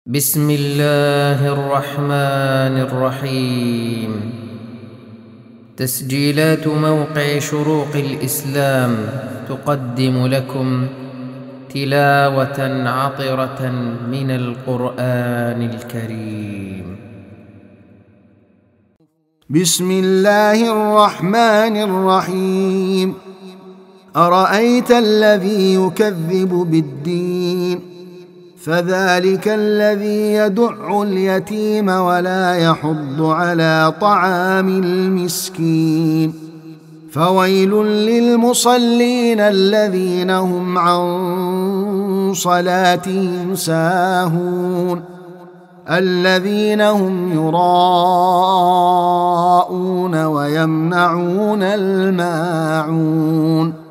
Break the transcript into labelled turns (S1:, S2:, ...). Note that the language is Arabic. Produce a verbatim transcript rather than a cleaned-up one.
S1: بسم الله الرحمن الرحيم. تسجيلات موقع شروق الإسلام تقدم لكم تلاوة عطرة من القرآن الكريم.
S2: بسم الله الرحمن الرحيم. أرأيت الذي يكذب بالدين فذلك الذي يدع اليتيم ولا يحض على طعام المسكين فويل للمصلين الذين هم عن صلاتهم ساهون الذين هم يراءون ويمنعون الماعون